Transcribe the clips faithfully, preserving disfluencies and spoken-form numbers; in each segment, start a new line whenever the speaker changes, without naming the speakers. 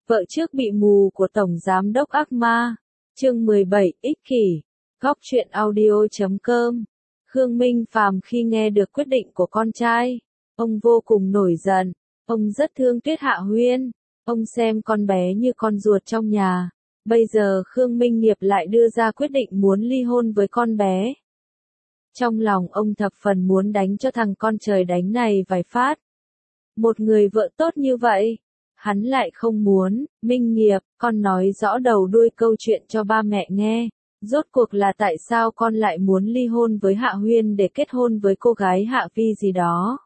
Vợ trước bị mù của Tổng Giám đốc ác ma. Chương mười bảy, ích kỷ. Góc truyện audio chấm com. Khương Minh Phàm khi nghe được quyết định của con trai, ông vô cùng nổi giận. Ông rất thương Tuyết Hạ Huyên. Ông xem con bé như con ruột trong nhà. Bây giờ Khương Minh Nghiệp lại đưa ra quyết định muốn ly hôn với con bé. Trong lòng ông thập phần muốn đánh cho thằng con trời đánh này vài phát. Một người vợ tốt như vậy, hắn lại không muốn. Minh Nghiệp, con nói rõ đầu đuôi câu chuyện cho ba mẹ nghe. Rốt cuộc là tại sao con lại muốn ly hôn với Hạ Huyên để kết hôn với cô gái Hạ Vi gì đó?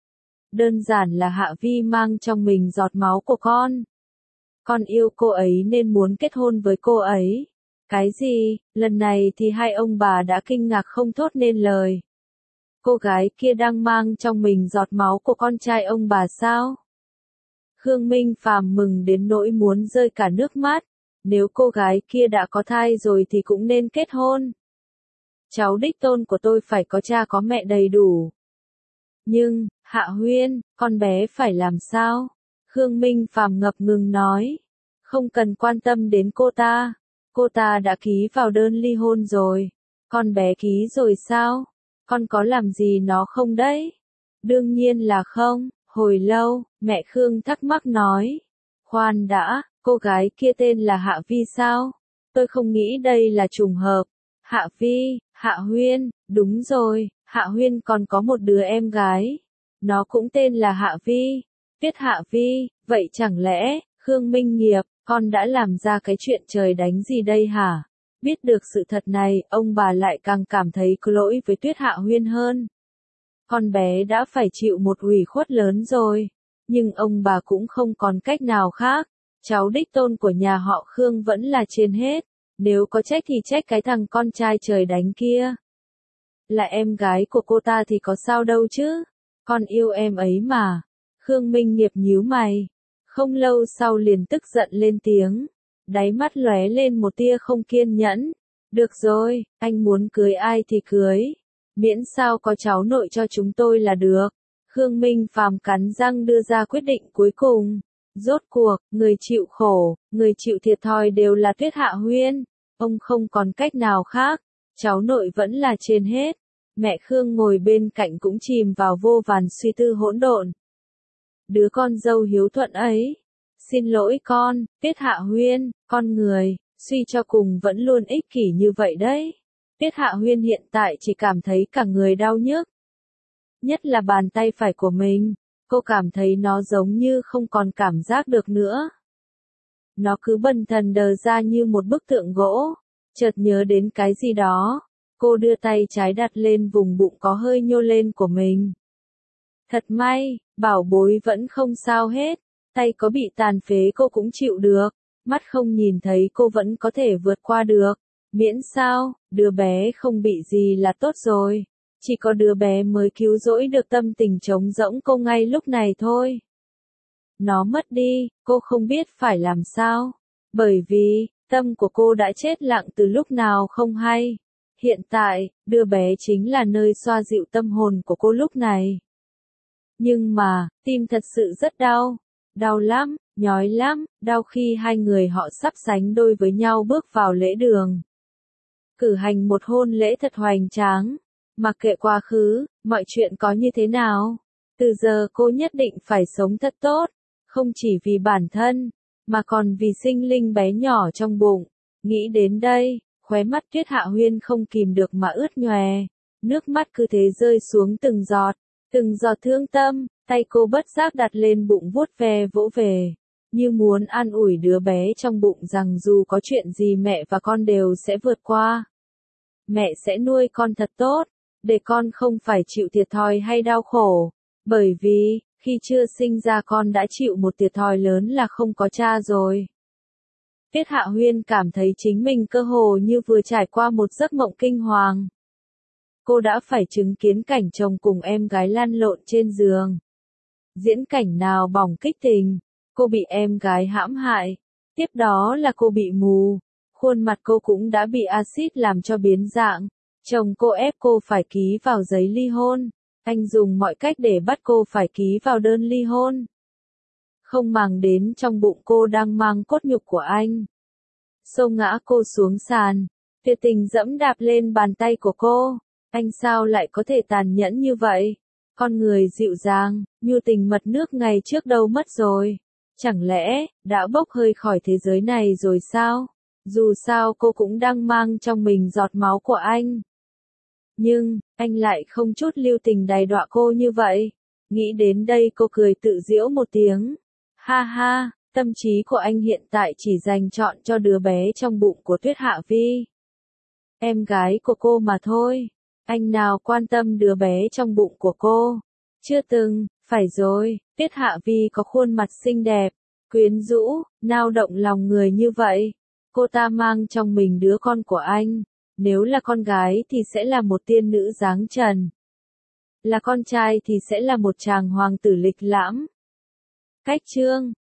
Đơn giản là Hạ Vi mang trong mình giọt máu của con. Con yêu cô ấy nên muốn kết hôn với cô ấy. Cái gì? Lần này thì hai ông bà đã kinh ngạc không thốt nên lời. Cô gái kia đang mang trong mình giọt máu của con trai ông bà sao? Khương Minh Phàm mừng đến nỗi muốn rơi cả nước mắt. Nếu cô gái kia đã có thai rồi thì cũng nên kết hôn. Cháu đích tôn của tôi phải có cha có mẹ đầy đủ. Nhưng, Hạ Huyên, con bé phải làm sao? Khương Minh Phàm ngập ngừng nói. Không cần quan tâm đến cô ta. Cô ta đã ký vào đơn ly hôn rồi. Con bé ký rồi sao? Con có làm gì nó không đấy? Đương nhiên là không. Hồi lâu, mẹ Khương thắc mắc nói. Khoan đã, cô gái kia tên là Hạ Vi sao? Tôi không nghĩ đây là trùng hợp. Hạ Vi, Hạ Huyên, đúng rồi, Hạ Huyên còn có một đứa em gái. Nó cũng tên là Hạ Vi. Tuyết Hạ Vi, vậy chẳng lẽ, Khương Minh Nghiệp, con đã làm ra cái chuyện trời đánh gì đây hả? Biết được sự thật này, ông bà lại càng cảm thấy có lỗi với Tuyết Hạ Huyên hơn. Con bé đã phải chịu một ủy khuất lớn rồi, nhưng ông bà cũng không còn cách nào khác. Cháu đích tôn của nhà họ Khương vẫn là trên hết, nếu có trách thì trách cái thằng con trai trời đánh kia. Là em gái của cô ta thì có sao đâu chứ, con yêu em ấy mà. Khương Minh Nghiệp nhíu mày, không lâu sau liền tức giận lên tiếng, đáy mắt lóe lên một tia không kiên nhẫn. Được rồi, anh muốn cưới ai thì cưới, miễn sao có cháu nội cho chúng tôi là được. Khương Minh Phàm cắn răng đưa ra quyết định cuối cùng. Rốt cuộc, người chịu khổ, người chịu thiệt thòi đều là Tuyết Hạ Huyên. Ông không còn cách nào khác, cháu nội vẫn là trên hết. Mẹ Khương ngồi bên cạnh cũng chìm vào vô vàn suy tư hỗn độn. Đứa con dâu hiếu thuận ấy. Xin lỗi con, Tuyết Hạ Huyên, con người, suy cho cùng vẫn luôn ích kỷ như vậy đấy. Tuyết Hạ Huyên hiện tại chỉ cảm thấy cả người đau nhức. Nhất là bàn tay phải của mình, cô cảm thấy nó giống như không còn cảm giác được nữa. Nó cứ bần thần đờ ra như một bức tượng gỗ. Chợt nhớ đến cái gì đó, cô đưa tay trái đặt lên vùng bụng có hơi nhô lên của mình. Thật may, bảo bối vẫn không sao hết. Tay có bị tàn phế cô cũng chịu được. Mắt không nhìn thấy cô vẫn có thể vượt qua được. Miễn sao, đứa bé không bị gì là tốt rồi. Chỉ có đứa bé mới cứu rỗi được tâm tình trống rỗng cô ngay lúc này thôi. Nó mất đi, cô không biết phải làm sao. Bởi vì, tâm của cô đã chết lặng từ lúc nào không hay. Hiện tại, đứa bé chính là nơi xoa dịu tâm hồn của cô lúc này. Nhưng mà, tim thật sự rất đau. Đau lắm, nhói lắm, đau khi hai người họ sắp sánh đôi với nhau bước vào lễ đường. Cử hành một hôn lễ thật hoành tráng. Mặc kệ quá khứ, mọi chuyện có như thế nào, từ giờ cô nhất định phải sống thật tốt, không chỉ vì bản thân, mà còn vì sinh linh bé nhỏ trong bụng. Nghĩ đến đây, khóe mắt Tuyết Hạ Huyên không kìm được mà ướt nhòe, nước mắt cứ thế rơi xuống từng giọt, từng giọt thương tâm, tay cô bất giác đặt lên bụng vuốt ve vỗ về, như muốn an ủi đứa bé trong bụng rằng dù có chuyện gì mẹ và con đều sẽ vượt qua. Mẹ sẽ nuôi con thật tốt, để con không phải chịu thiệt thòi hay đau khổ, bởi vì, khi chưa sinh ra con đã chịu một thiệt thòi lớn là không có cha rồi. Tuyết Hạ Huyên cảm thấy chính mình cơ hồ như vừa trải qua một giấc mộng kinh hoàng. Cô đã phải chứng kiến cảnh chồng cùng em gái lăn lộn trên giường. Diễn cảnh nào bỏng kích tình, cô bị em gái hãm hại, tiếp đó là cô bị mù, khuôn mặt cô cũng đã bị axit làm cho biến dạng. Chồng cô ép cô phải ký vào giấy ly hôn. Anh dùng mọi cách để bắt cô phải ký vào đơn ly hôn. không màng đến trong bụng cô đang mang cốt nhục của anh. Xô ngã cô xuống sàn, tuyệt tình dẫm đạp lên bàn tay của cô. Anh sao lại có thể tàn nhẫn như vậy? Con người dịu dàng, nhu tình mật nước ngày trước đâu mất rồi? Chẳng lẽ, đã bốc hơi khỏi thế giới này rồi sao? Dù sao cô cũng đang mang trong mình giọt máu của anh. Nhưng, anh lại không chút lưu tình đày đọa cô như vậy. Nghĩ đến đây cô cười tự giễu một tiếng. Ha ha, tâm trí của anh hiện tại chỉ dành chọn cho đứa bé trong bụng của Tuyết Hạ Vi. Em gái của cô mà thôi. Anh nào quan tâm đứa bé trong bụng của cô? Chưa từng, phải rồi, Tuyết Hạ Vi có khuôn mặt xinh đẹp, quyến rũ, nao động lòng người như vậy. Cô ta mang trong mình đứa con của anh. Nếu là con gái thì sẽ là một tiên nữ dáng trần. Là con trai thì sẽ là một chàng hoàng tử lịch lãm. Cách chương